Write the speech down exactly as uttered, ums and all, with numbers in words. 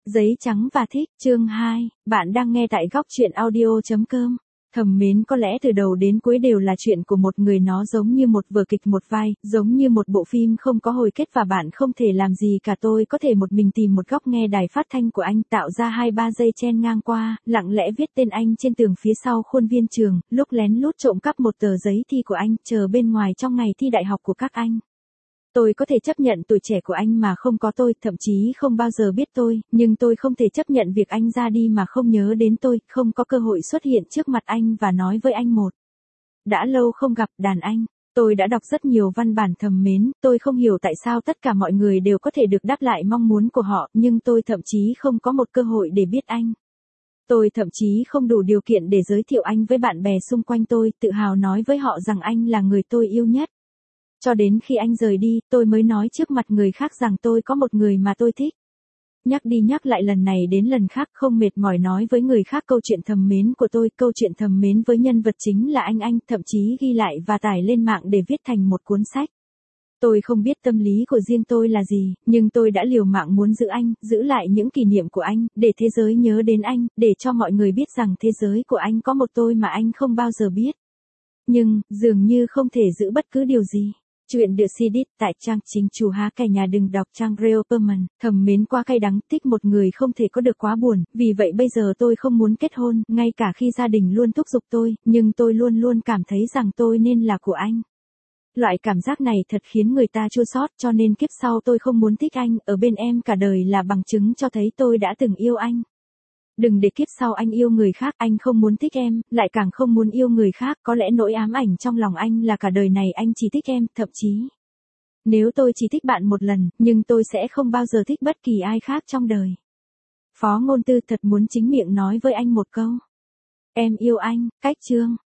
Giấy trắng và thích, chương hai, bạn đang nghe tại góc truyện audio chấm com. Thầm mến có lẽ từ đầu đến cuối đều là chuyện của một người, nó giống như một vở kịch một vai, giống như một bộ phim không có hồi kết và bạn không thể làm gì cả. Tôi có thể một mình tìm một góc nghe đài phát thanh của anh, tạo ra hai ba giây chen ngang qua, lặng lẽ viết tên anh trên tường phía sau khuôn viên trường, lúc lén lút trộm cắp một tờ giấy thi của anh, chờ bên ngoài trong ngày thi đại học của các anh. Tôi có thể chấp nhận tuổi trẻ của anh mà không có tôi, thậm chí không bao giờ biết tôi, nhưng tôi không thể chấp nhận việc anh ra đi mà không nhớ đến tôi, không có cơ hội xuất hiện trước mặt anh và nói với anh một. Đã lâu không gặp, đàn anh. Tôi đã đọc rất nhiều văn bản thầm mến, tôi không hiểu tại sao tất cả mọi người đều có thể được đáp lại mong muốn của họ, nhưng tôi thậm chí không có một cơ hội để biết anh. Tôi thậm chí không đủ điều kiện để giới thiệu anh với bạn bè xung quanh tôi, tự hào nói với họ rằng anh là người tôi yêu nhất. Cho đến khi anh rời đi, tôi mới nói trước mặt người khác rằng tôi có một người mà tôi thích. Nhắc đi nhắc lại lần này đến lần khác, không mệt mỏi nói với người khác câu chuyện thầm mến của tôi, câu chuyện thầm mến với nhân vật chính là anh anh, thậm chí ghi lại và tải lên mạng để viết thành một cuốn sách. Tôi không biết tâm lý của riêng tôi là gì, nhưng tôi đã liều mạng muốn giữ anh, giữ lại những kỷ niệm của anh, để thế giới nhớ đến anh, để cho mọi người biết rằng thế giới của anh có một tôi mà anh không bao giờ biết. Nhưng, dường như không thể giữ bất cứ điều gì. Chuyện được Cedit tại trang chính chủ há cả nhà đừng đọc trang Real Perman. Thầm mến qua cay đắng, thích một người không thể có được quá buồn, vì vậy bây giờ tôi không muốn kết hôn, ngay cả khi gia đình luôn thúc giục tôi, nhưng tôi luôn luôn cảm thấy rằng tôi nên là của anh. Loại cảm giác này thật khiến người ta chua xót, cho nên kiếp sau tôi không muốn thích anh, ở bên em cả đời là bằng chứng cho thấy tôi đã từng yêu anh. Đừng để kiếp sau anh yêu người khác, anh không muốn thích em, lại càng không muốn yêu người khác, có lẽ nỗi ám ảnh trong lòng anh là cả đời này anh chỉ thích em, thậm chí. Nếu tôi chỉ thích bạn một lần, nhưng tôi sẽ không bao giờ thích bất kỳ ai khác trong đời. Phó Ngôn Tư thật muốn chính miệng nói với anh một câu. Em yêu anh, cách chương.